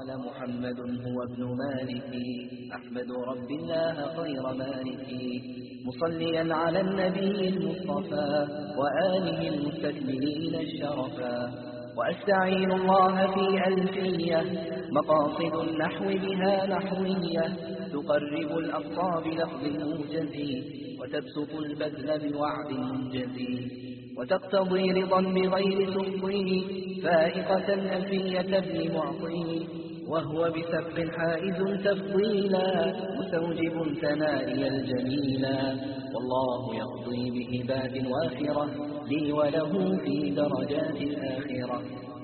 قال محمد هو ابن مالك أحمد رب الله خير مالك مصليا على النبي المصطفى وآله المستكملين الشرفا وأستعين الله في ألفية مقاصد النحو بها نحوية تقرب الأقصى بلفظ موجز وتبسط البذل بوعد منجز وتقتضي رضا بغير سخطه فائقة ألفية ابن معطي وهو بسبق حائز تفضيلا مستوجب ثنائي الجميلا والله يقضي بهبات وافرة لي وله في درجات الآخرة.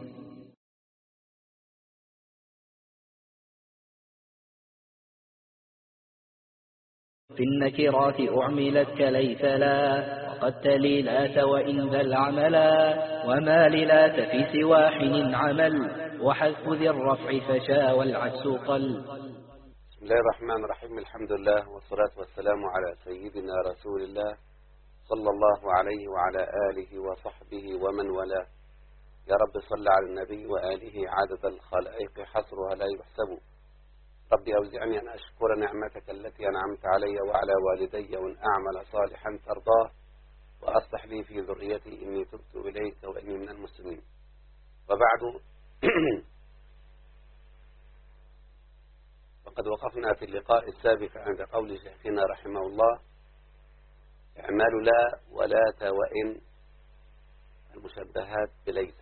في النكرات أعملت كليس لا وقد تلي لات وإن ذا العملا وما للات في سوى حين عمل وحذف ذي الرفع فشا والعكس قل. بسم الله الرحمن الرحيم. الحمد لله والصلاة والسلام على سيدنا رسول الله صلى الله عليه وعلى آله وصحبه ومن والاه. يا رب صل على النبي وآله عدد الخلائق حصرها لا يحسب. ربي أوزعني أن أشكر نعمتك التي أنعمت علي وعلى والدي وأن أعمل صالحا ترضاه وأصلح لي في ذريتي إني تبت إليك وإني من المسلمين. وبعد وقد وقفنا في اللقاء السابق عند قول شيخنا رحمه الله اعمال لا ولات وإن المشبهات بليس.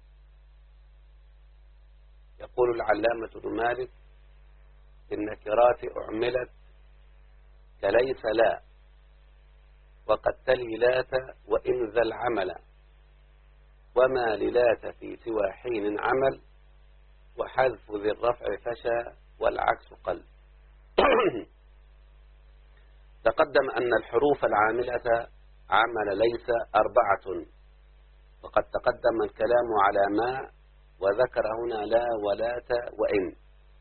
يقول العلامة ابن مالك النكرات أعملت كليس لا وقد تلي لات وإن ذا العمل وما للات في سوى حين عمل وحذف ذي الرفع فشى والعكس قل. تقدم أن الحروف العاملة عمل ليس 4 وقد تقدم الكلام على ما وذكر هنا لا ولات وإن.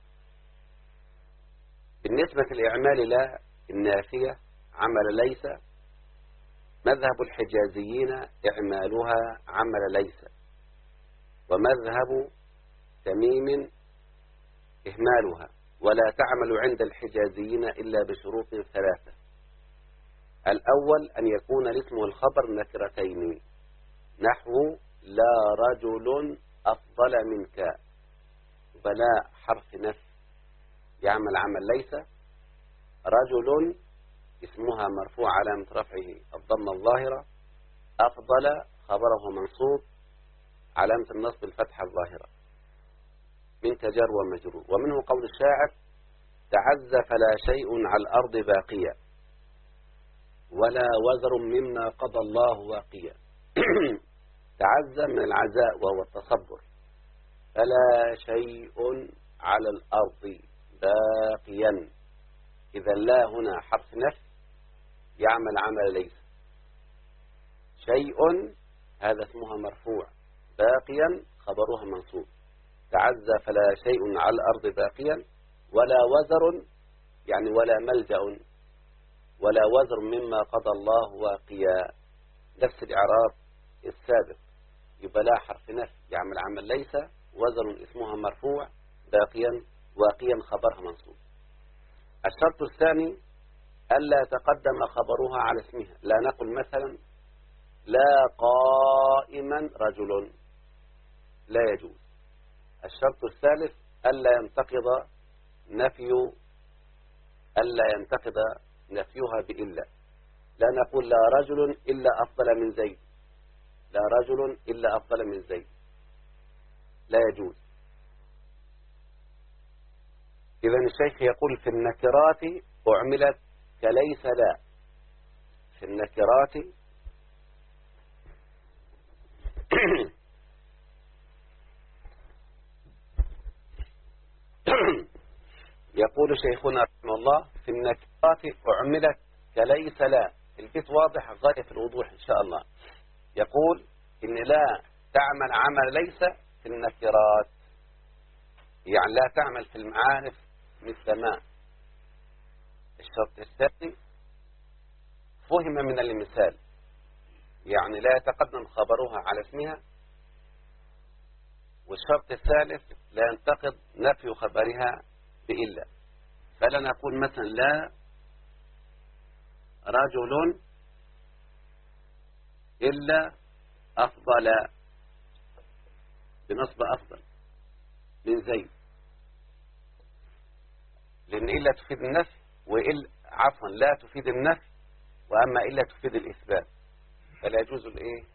بالنسبة لإعمال لا النافية عمل ليس مذهب الحجازيين إعمالها عمل ليس ومذهب تميم إهمالها ولا تعمل عند الحجازيين إلا بشروط 3. الأول أن يكون الاسم والخبر نكرتين نحو لا رجل أفضل منك بلا حرف نفي يعمل عمل ليس. رجل اسمها مرفوع علامة رفعه الضمة الظاهرة أفضل خبره منصوب علامة النصب الفتحة الظاهرة من كجر ومجرور. ومنه قول الشاعر تعز فلا شيء على الأرض باقيا ولا وزر مما قضى الله واقيا. تعز من العزاء وهو التصبر فلا شيء على الأرض باقيا إذا لا هنا حرف نفي يعمل عمل ليس. شيء هذا اسمها مرفوع باقيا خبرها منصوب. تعز فلا شيء على الأرض باقيا ولا وزر يعني ولا ملجأ ولا وزر مما قضى الله واقيا نفس الإعراب السابق. يبقى لا حرف نفي يعمل عمل ليس وزر اسمها مرفوع باقيا واقيا خبرها منصوب. الشرط الثاني ألا تقدم خبرها على اسمها. لا نقل مثلا لا قائما رجل لا يجوز. الشرط الثالث ألا ينتقد نفيها بإلا. لا نقول لا رجل إلا أفضل من زيد لا رجل إلا أفضل من زيد لا يجوز. إذن الشيخ يقول في النكرات أعملت كليس لا. في النكرات يقول شيخنا رحمه الله في النكرات أعملت كليس لا. البيت واضح غاية في الوضوح إن شاء الله. يقول إن لا تعمل عمل ليس في النكرات يعني لا تعمل في المعارف مثل ما. الشرط الثاني فهم من المثال يعني لا يتقدم خبرها على اسمها والشرط الثالث لا ينتقض نفي خبرها بإلا. فلا نقول مثلا لا رجل إلا أفضل بنصب أفضل من زيد، لأن إلا تفيد النفي عفوا لا تفيد النفي، وأما إلا تفيد الإثبات، فلا يجوز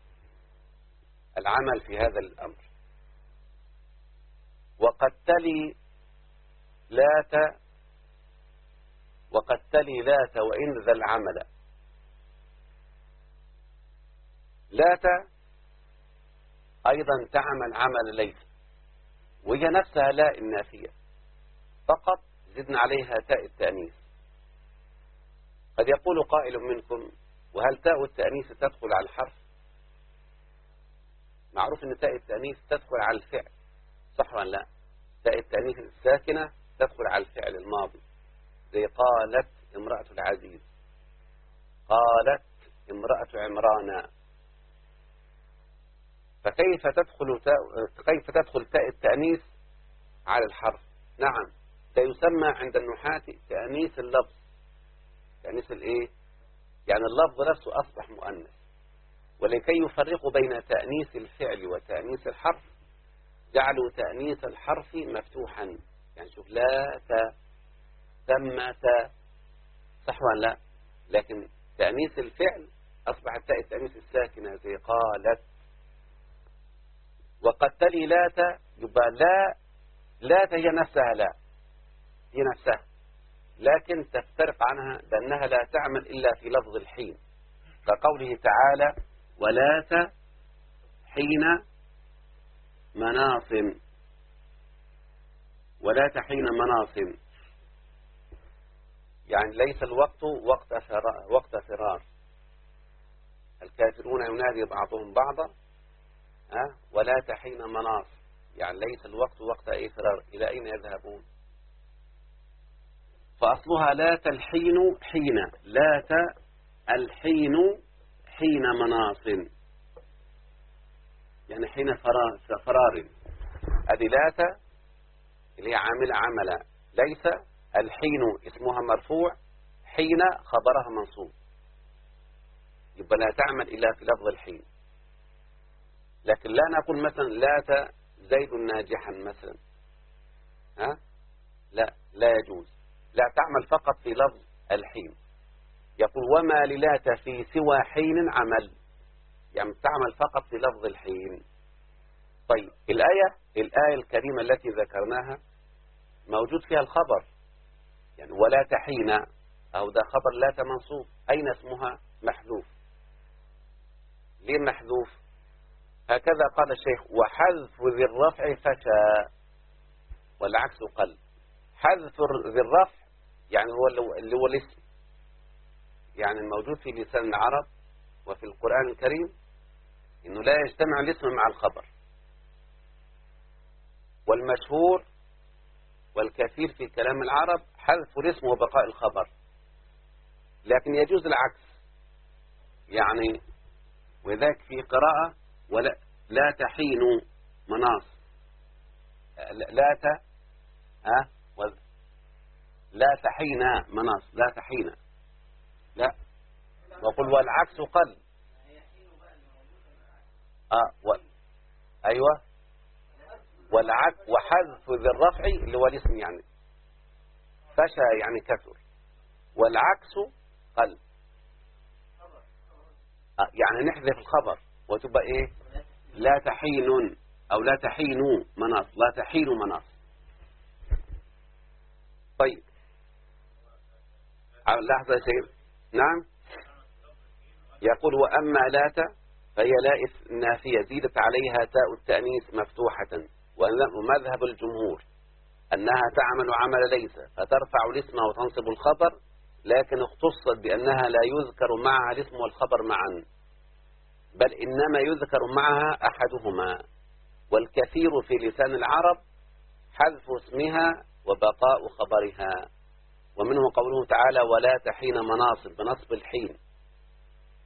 العمل في هذا الأمر. وقد تلي لات وإن ذا العمل. لات أيضا تعمل عمل ليس، وهي نفسها لا النافية، فقط زدنا عليها تاء التأنيث. قد يقول قائل منكم: وهل تاء التأنيث تدخل على الحرف؟ معروف أن تاء التأنيث تدخل على الفعل، صح ولا لا؟ تاء التأنيث الساكنة تدخل على الفعل الماضي، زي قالت امرأة العزيز، قالت امرأة عمران. فكيف تدخل تاء التأنيث على الحرف؟ نعم، ده يسمى عند النحاة تأنيث اللفظ. تأنيث الايه؟ يعني اللفظ نفسه أصبح مؤنث، ولكي يفرقوا بين تأنيث الفعل وتأنيث الحرف جعلوا تأنيث الحرف مفتوحا. يعني شوف، لا ثمة، صح ولا لا؟ لكن تأنيث الفعل أصبحت تاء التأنيث الساكنة، زي قالت. وقد تلي لات، يبقى لات هي نفسها، لا هي نفسها، لكن تفترق عنها بأنها لا تعمل إلا في لفظ الحين، كقوله تعالى: ولات حين مناص. ولات حين مناص يعني ليس الوقت وقت فرار. الكافرون ينادي بعضهم بعضا ولات حين مناص، يعني ليس الوقت وقت فرار. إلى أين يذهبون؟ فأصلها لات الحين حين، لات الحين حين مناص، يعني حين فرار. هذه لات اللي هي عامل عمل ليس. الحين اسمها مرفوع، حين خبرها منصوب، يبقى لا تعمل إلا في لفظ الحين. لكن لا نقول مثلا لات زيد ناجحا مثلا، لا يجوز. لا، تعمل فقط في لفظ الحين. يقول: وما للات في سوى حين عمل، يعني تعمل فقط في لفظ الحين. طيب، الآية الكريمة التي ذكرناها موجود فيها الخبر، يعني ولات حين، أو ده خبر لات منصوب، أين اسمها؟ محذوف. ليه محذوف؟ هكذا قال الشيخ: وحذف ذي الرفع فشى، والعكس قل. حذف ذي الرفع يعني اللي هو الاسم، يعني الموجود في لسان العرب وفي القرآن الكريم إنه لا يجتمع الاسم مع الخبر. والمشهور والكثير في كلام العرب حذف الاسم وبقاء الخبر، لكن يجوز العكس. يعني وذاك في قراءة: لا تحين مناص، لا تحين مناص، لا تحين، لا. وقل والعكس قل. أيوة، والعكس. وحذف ذي الرفع اللي هو الاسم، يعني فشى يعني كثر، والعكس قل. يعني نحذف الخبر وتبقى ايه؟ لا تحين، او لا تحين مناص، لا تحين مناص. طيب، لحظة يا شيخ. نعم، يقول: وأما لات فهي لا نافية زيدت عليها تاء التأنيث مفتوحة، ومذهب الجمهور أنها تعمل عمل ليس، فترفع الاسم وتنصب الخبر، لكن اختصت بأنها لا يذكر معها الاسم والخبر معا، بل إنما يذكر معها أحدهما. والكثير في لسان العرب حذف اسمها وبقاء خبرها، ومنه قوله تعالى: ولا تحين مناصب، بنصب الحين،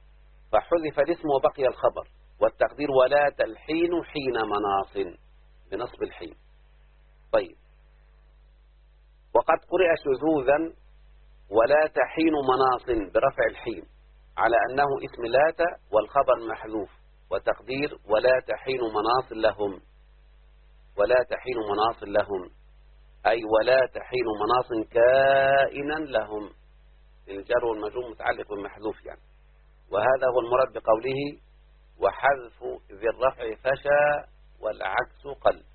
فحذف الاسم وبقي الخبر. والتقدير: ولا تلحين حين مناص، بنصب الحين. طيب، وقد قرئ شذوذا ولا تحين مناص برفع الحين على أنه اسم لات والخبر محذوف، وتقدير ولا تحين مناص لهم، ولا تحين مناص لهم أي ولا تحين مناص كائنا لهم، الجر والمجرور متعلق بالمحذوف يعني. وهذا هو المراد بقوله وحذف ذي الرفع فشى والعكس قل.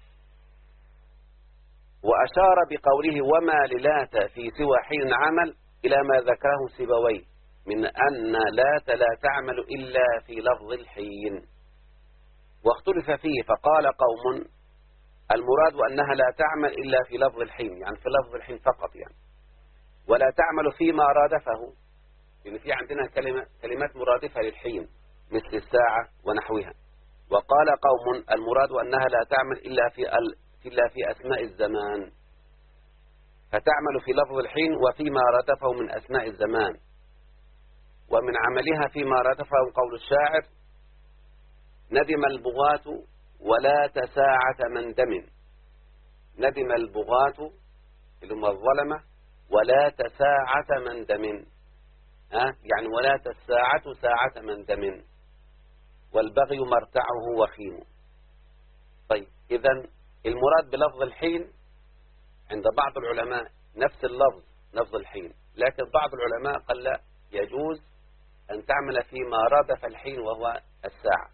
وأشار بقوله وما للات في سوى حين عمل إلى ما ذكره سيبويه من أن لات لا تعمل إلا في لفظ الحين، واختلف فيه فقال قوم المراد أنها لا تعمل إلا في لفظ الحين، يعني في لفظ الحين فقط يعني، ولا تعمل فيما رادفه، لأن في عندنا كلمات مرادفة للحين مثل الساعة ونحوها. وقال قوم المراد أنها لا تعمل إلا في أسماء الزمان، فتعمل في لفظ الحين وفيما رادفه من أسماء الزمان. ومن عملها فيما رادفه قول الشاعر ندم البغاة ولا تساعة من دم، ندم البغاة اللي هم الظلمة ولا تساعة من دم، يعني ولا تساعة ساعة من دم، والبغي مرتعه وخيم. طيب، إذن المراد بلفظ الحين عند بعض العلماء نفس اللفظ لفظ الحين، لكن بعض العلماء قال لا، يجوز أن تعمل فيما رادف الحين وهو الساعة.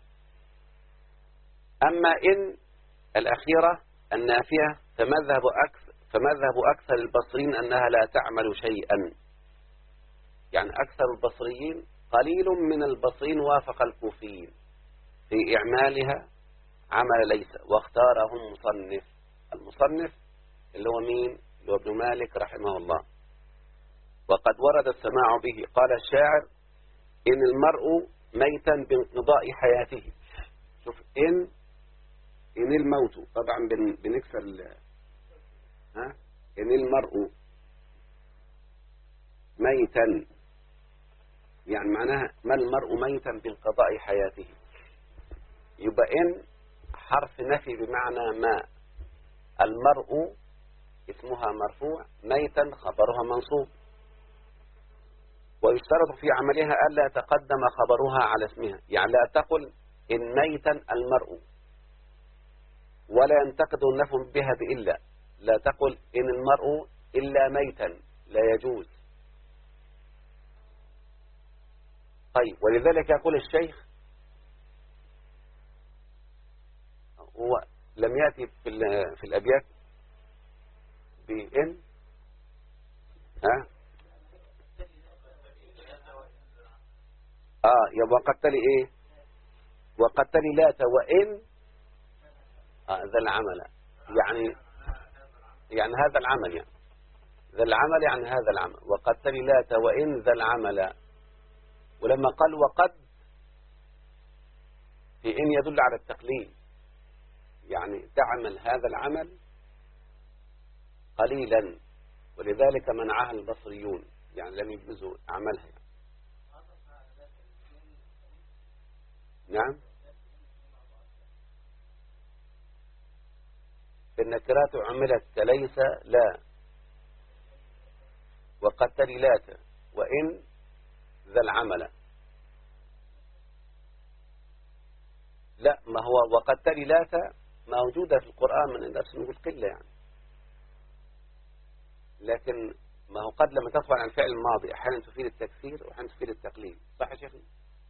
أما إن الأخيرة النافية فمذهب أكثر البصريين أنها لا تعمل شيئا، يعني أكثر البصريين، قليل من البصريين وافق الكوفيين في إعمالها عمل ليس، واختاره المصنف اللي هو مين؟ اللي هو ابن مالك رحمه الله. وقد ورد السماع به. قال الشاعر إن المرء ميتا بانقضاء حياته. شوف إن الموت، طبعا بنكسر إن المرء ميتا، يعني معناها ما المرء ميتا بانقضاء حياته، يبقى إن حرف نفي بمعنى ما، المرء اسمها مرفوع، ميتا خبرها منصوب، ويشترط في عملها ألا يتقدم خبرها على اسمها، يعني لا تقل إن ميتا المرء، ولا ينتقد النفي بها بإلا، لا تقل إن المرء إلا ميتا، لا يجوز. طيب، ولذلك يقول الشيخ هو لم يأتي في الأبيات بإن وقتلي إيه؟ وقتلي لات وإن ذا العمل، يعني هذا العمل، يعني ذا العمل، يعني هذا العمل، وقتلي لات وإن ذا العمل. ولما قال وقد في إن يدل على التقليل، يعني تعمل هذا العمل قليلا، ولذلك منعها البصريون، يعني لم يجوزوا عملها يعني. نعم، في النكرات عملت كليس لا، وقتلي لات وإن ذا العمل. لا، ما هو وقتلي لات موجودة في القرآن من نفس القلة يعني، لكن ما هو قد لما تدخل عن الفعل الماضي أحيانا تفيد التكثير وأحيانا تفيد التقليل، صح يا شيخنا؟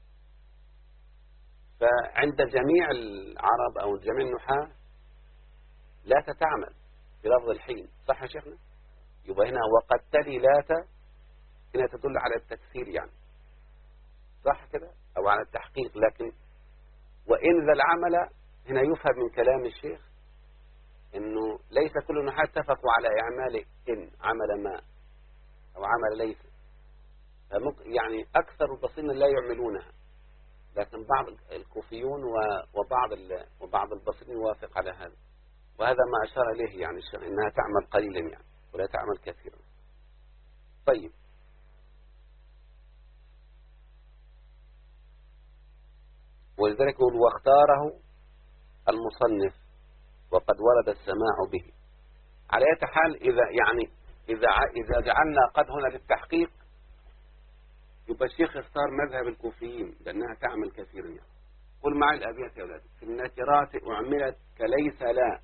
فعند جميع العرب أو جميع النحاة لا تتعمل بلفظ الحين، صح يا شيخنا؟ يبقى هنا وقتلي لات هنا تدل على التكثير يعني، صح كده؟ أو على التحقيق. لكن وإن ذا العمل هنا يفهم من كلام الشيخ إنه ليس كل النحاة اتفقوا على إعمال إن عمل ما أو عمل ليس، يعني أكثر البصريين لا يعملونها، لكن بعض الكوفيون وبعض البصريين يوافق على هذا، وهذا ما أشار إليه يعني إنها تعمل قليلا يعني ولا تعمل كثيرا. طيب، ولذلك يقول واختاره المصنف وقد ورد السماع به. على أي حال إذا جعلنا قد هنا للتحقيق يبقى الشيخ اختار مذهب الكوفيين لأنها تعمل كثيرا يعني. قل معي الأبيات يا أولاد. في النكرات أعملت كليس لا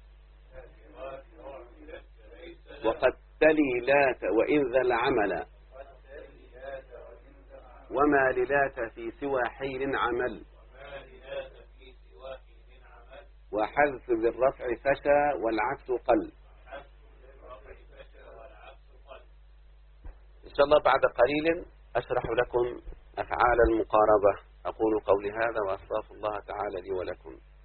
وقد تلي لات وإن ذا العمل وما للات في سوى حين عمل وحذف بالرفع فشى والعكس قل. إن شاء الله بعد قليل أشرح لكم أفعال المقاربة. أقول قولي هذا وأستغفر الله تعالى لي ولكم.